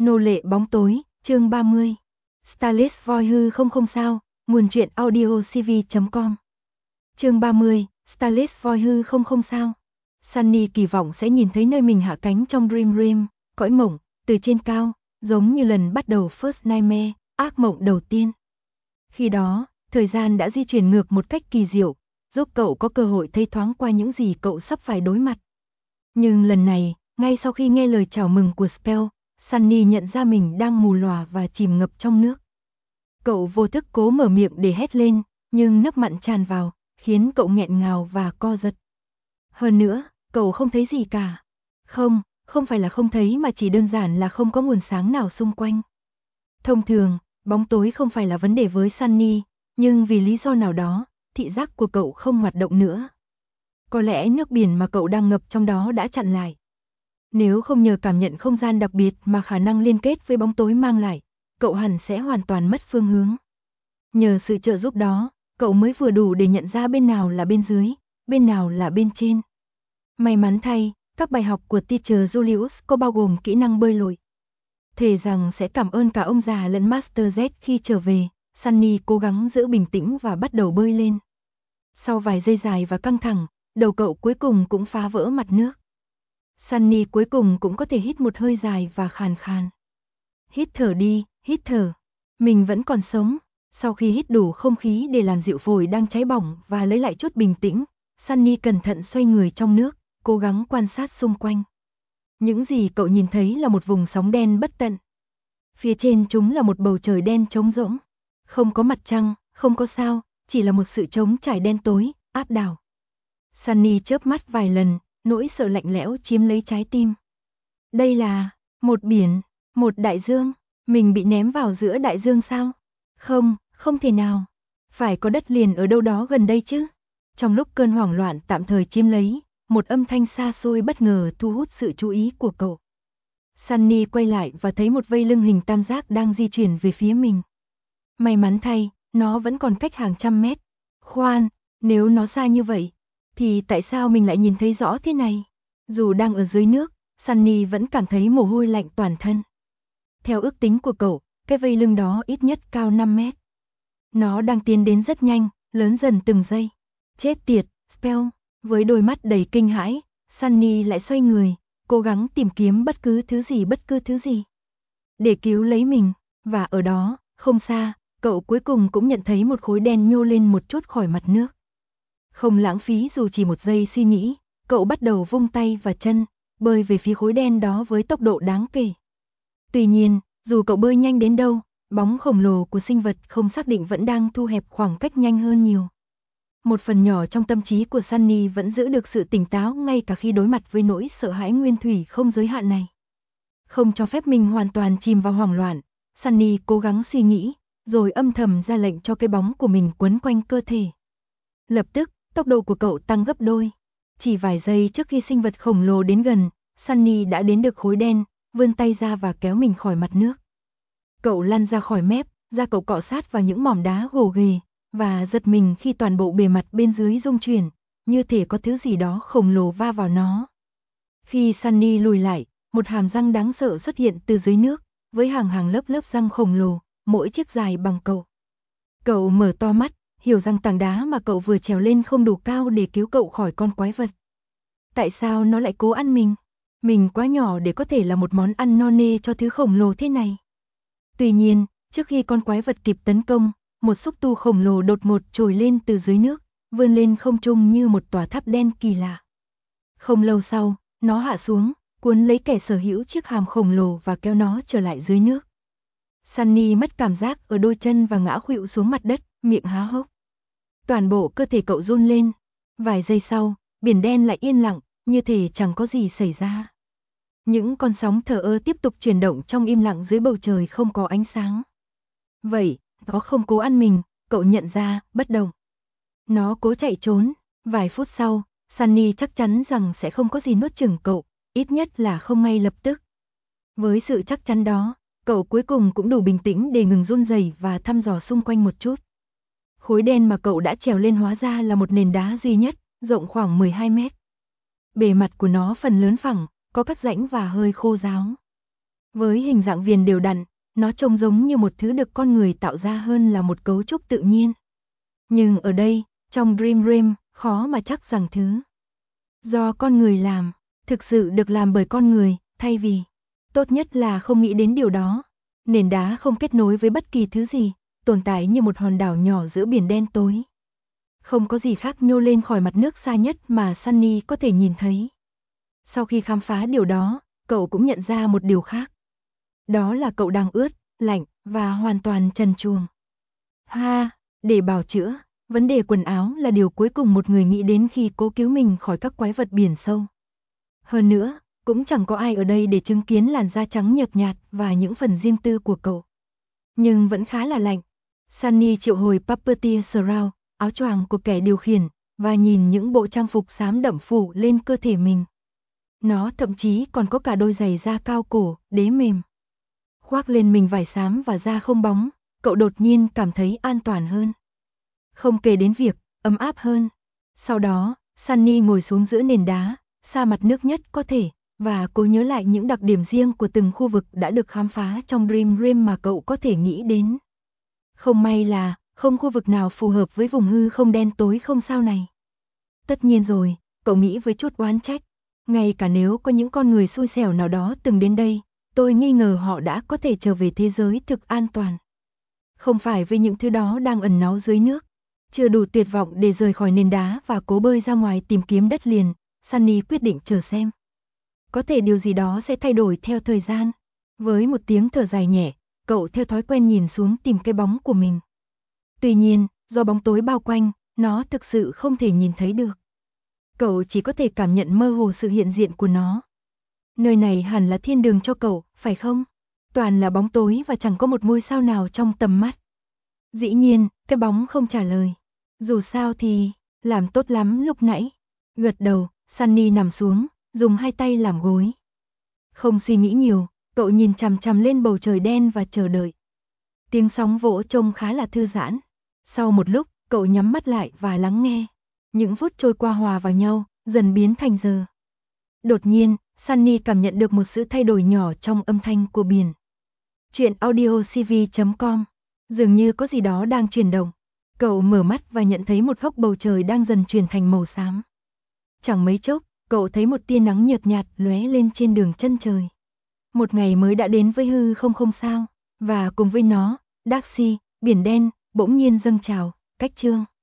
Nô lệ bóng tối, chương 30. Starless Void hư không sao, nguồn truyện audio cv.com. Chương 30, Starless Void hư không sao. Sunny kỳ vọng sẽ nhìn thấy nơi mình hạ cánh trong Dream Realm, cõi mộng, từ trên cao, giống như lần bắt đầu First Nightmare, ác mộng đầu tiên. Khi đó, thời gian đã di chuyển ngược một cách kỳ diệu, giúp cậu có cơ hội thấy thoáng qua những gì cậu sắp phải đối mặt. Nhưng lần này, ngay sau khi nghe lời chào mừng của Spell, Sunny nhận ra mình đang mù lòa và chìm ngập trong nước. Cậu vô thức cố mở miệng để hét lên, nhưng nước mặn tràn vào, khiến cậu nghẹn ngào và co giật. Hơn nữa, cậu không thấy gì cả. Không phải là không thấy mà chỉ đơn giản là không có nguồn sáng nào xung quanh. Thông thường, bóng tối không phải là vấn đề với Sunny, nhưng vì lý do nào đó, thị giác của cậu không hoạt động nữa. Có lẽ nước biển mà cậu đang ngập trong đó đã chặn lại. Nếu không nhờ cảm nhận không gian đặc biệt mà khả năng liên kết với bóng tối mang lại, cậu hẳn sẽ hoàn toàn mất phương hướng. Nhờ sự trợ giúp đó, cậu mới vừa đủ để nhận ra bên nào là bên dưới, bên nào là bên trên. May mắn thay, các bài học của Teacher Julius có bao gồm kỹ năng bơi lội. Thề rằng sẽ cảm ơn cả ông già lẫn Master Z khi trở về, Sunny cố gắng giữ bình tĩnh và bắt đầu bơi lên. Sau vài giây dài và căng thẳng, đầu cậu cuối cùng cũng phá vỡ mặt nước. Sunny cuối cùng cũng có thể hít một hơi dài và khàn khàn. Hít thở đi, hít thở. Mình vẫn còn sống. Sau khi hít đủ không khí để làm dịu phổi đang cháy bỏng và lấy lại chút bình tĩnh, Sunny cẩn thận xoay người trong nước, cố gắng quan sát xung quanh. Những gì cậu nhìn thấy là một vùng sóng đen bất tận. Phía trên chúng là một bầu trời đen trống rỗng. Không có mặt trăng, không có sao, chỉ là một sự trống trải đen tối, áp đảo. Sunny chớp mắt vài lần, nỗi sợ lạnh lẽo chiếm lấy trái tim. Đây là một biển, một đại dương, mình bị ném vào giữa đại dương sao? Không thể nào. Phải có đất liền ở đâu đó gần đây chứ. Trong lúc cơn hoảng loạn tạm thời chiếm lấy, một âm thanh xa xôi bất ngờ thu hút sự chú ý của cậu. Sunny quay lại và thấy một vây lưng hình tam giác đang di chuyển về phía mình. May mắn thay, nó vẫn còn cách hàng trăm mét. Khoan, nếu nó xa như vậy, thì tại sao mình lại nhìn thấy rõ thế này? Dù đang ở dưới nước, Sunny vẫn cảm thấy mồ hôi lạnh toàn thân. Theo ước tính của cậu, cái vây lưng đó ít nhất cao 5 mét. Nó đang tiến đến rất nhanh, lớn dần từng giây. Chết tiệt, Spell. Với đôi mắt đầy kinh hãi, Sunny lại xoay người, cố gắng tìm kiếm bất cứ thứ gì. Để cứu lấy mình, và ở đó, không xa, cậu cuối cùng cũng nhận thấy một khối đen nhô lên một chút khỏi mặt nước. Không lãng phí dù chỉ một giây suy nghĩ, cậu bắt đầu vung tay và chân, bơi về phía khối đen đó với tốc độ đáng kể. Tuy nhiên, dù cậu bơi nhanh đến đâu, bóng khổng lồ của sinh vật không xác định vẫn đang thu hẹp khoảng cách nhanh hơn nhiều. Một phần nhỏ trong tâm trí của Sunny vẫn giữ được sự tỉnh táo ngay cả khi đối mặt với nỗi sợ hãi nguyên thủy không giới hạn này. Không cho phép mình hoàn toàn chìm vào hoảng loạn, Sunny cố gắng suy nghĩ, rồi âm thầm ra lệnh cho cái bóng của mình quấn quanh cơ thể. Lập tức, tốc độ của cậu tăng gấp đôi. Chỉ vài giây trước khi sinh vật khổng lồ đến gần, Sunny đã đến được khối đen, vươn tay ra và kéo mình khỏi mặt nước. Cậu lăn ra khỏi mép, da cậu cọ sát vào những mỏm đá gồ ghề, và giật mình khi toàn bộ bề mặt bên dưới rung chuyển, như thể có thứ gì đó khổng lồ va vào nó. Khi Sunny lùi lại, một hàm răng đáng sợ xuất hiện từ dưới nước, với hàng hàng lớp răng khổng lồ, mỗi chiếc dài bằng cậu. Cậu mở to mắt, hiểu rằng tảng đá mà cậu vừa trèo lên không đủ cao để cứu cậu khỏi con quái vật. Tại sao nó lại cố ăn mình? Mình quá nhỏ để có thể là một món ăn no nê cho thứ khổng lồ thế này. Tuy nhiên, trước khi con quái vật kịp tấn công, một xúc tu khổng lồ đột ngột trồi lên từ dưới nước, vươn lên không trung như một tòa tháp đen kỳ lạ. Không lâu sau, nó hạ xuống, cuốn lấy kẻ sở hữu chiếc hàm khổng lồ và kéo nó trở lại dưới nước. Sunny mất cảm giác ở đôi chân và ngã khuỵu xuống mặt đất, miệng há hốc. Toàn bộ cơ thể cậu run lên. Vài giây sau, biển đen lại yên lặng, như thể chẳng có gì xảy ra. Những con sóng thờ ơ tiếp tục chuyển động trong im lặng dưới bầu trời không có ánh sáng. Vậy, nó không cố ăn mình, cậu nhận ra, bất đồng. Nó cố chạy trốn. Vài phút sau, Sunny chắc chắn rằng sẽ không có gì nuốt chửng cậu, ít nhất là không ngay lập tức. Với sự chắc chắn đó, cậu cuối cùng cũng đủ bình tĩnh để ngừng run rẩy và thăm dò xung quanh một chút. Khối đen mà cậu đã trèo lên hóa ra là một nền đá duy nhất, rộng khoảng 12 mét. Bề mặt của nó phần lớn phẳng, có các rãnh và hơi khô ráo. Với hình dạng viền đều đặn, nó trông giống như một thứ được con người tạo ra hơn là một cấu trúc tự nhiên. Nhưng ở đây, trong Dream Realm, khó mà chắc rằng thứ do con người làm, thực sự được làm bởi con người, thay vì, tốt nhất là không nghĩ đến điều đó. Nền đá không kết nối với bất kỳ thứ gì, tồn tại như một hòn đảo nhỏ giữa biển đen tối. Không có gì khác nhô lên khỏi mặt nước xa nhất mà Sunny có thể nhìn thấy. Sau khi khám phá điều đó, cậu cũng nhận ra một điều khác. Đó là cậu đang ướt, lạnh và hoàn toàn trần truồng. Để bào chữa, vấn đề quần áo là điều cuối cùng một người nghĩ đến khi cố cứu mình khỏi các quái vật biển sâu. Hơn nữa, cũng chẳng có ai ở đây để chứng kiến làn da trắng nhợt nhạt và những phần riêng tư của cậu. Nhưng vẫn khá là lạnh. Sunny triệu hồi Puppeteer Shroud, áo choàng của kẻ điều khiển, và nhìn những bộ trang phục xám đậm phủ lên cơ thể mình. Nó thậm chí còn có cả đôi giày da cao cổ, đế mềm. Khoác lên mình vải xám và da không bóng, cậu đột nhiên cảm thấy an toàn hơn. Không kể đến việc ấm áp hơn. Sau đó, Sunny ngồi xuống giữa nền đá, xa mặt nước nhất có thể, và cố nhớ lại những đặc điểm riêng của từng khu vực đã được khám phá trong Dream Realm mà cậu có thể nghĩ đến. Không may là, không khu vực nào phù hợp với vùng hư không đen tối không sao này. Tất nhiên rồi, cậu nghĩ với chút oán trách. Ngay cả nếu có những con người xui xẻo nào đó từng đến đây, tôi nghi ngờ họ đã có thể trở về thế giới thực an toàn. Không phải với những thứ đó đang ẩn náu dưới nước. Chưa đủ tuyệt vọng để rời khỏi nền đá và cố bơi ra ngoài tìm kiếm đất liền, Sunny quyết định chờ xem. Có thể điều gì đó sẽ thay đổi theo thời gian. Với một tiếng thở dài nhẹ, cậu theo thói quen nhìn xuống tìm cái bóng của mình. Tuy nhiên, do bóng tối bao quanh, nó thực sự không thể nhìn thấy được. Cậu chỉ có thể cảm nhận mơ hồ sự hiện diện của nó. Nơi này hẳn là thiên đường cho cậu, phải không? Toàn là bóng tối và chẳng có một ngôi sao nào trong tầm mắt. Dĩ nhiên, cái bóng không trả lời. Dù sao thì, làm tốt lắm lúc nãy. Gật đầu, Sunny nằm xuống, dùng hai tay làm gối. Không suy nghĩ nhiều, cậu nhìn chằm chằm lên bầu trời đen và chờ đợi. Tiếng sóng vỗ trông khá là thư giãn. Sau một lúc, cậu nhắm mắt lại và lắng nghe. Những phút trôi qua hòa vào nhau, dần biến thành giờ. Đột nhiên, Sunny cảm nhận được một sự thay đổi nhỏ trong âm thanh của biển. Chuyện audiocv.com. Dường như có gì đó đang chuyển động. Cậu mở mắt và nhận thấy một góc bầu trời đang dần chuyển thành màu xám. Chẳng mấy chốc, cậu thấy một tia nắng nhợt nhạt lóe lên trên đường chân trời. Một ngày mới đã đến với hư không sao, và cùng với nó, Darkseid, biển đen, bỗng nhiên dâng trào, cách chương.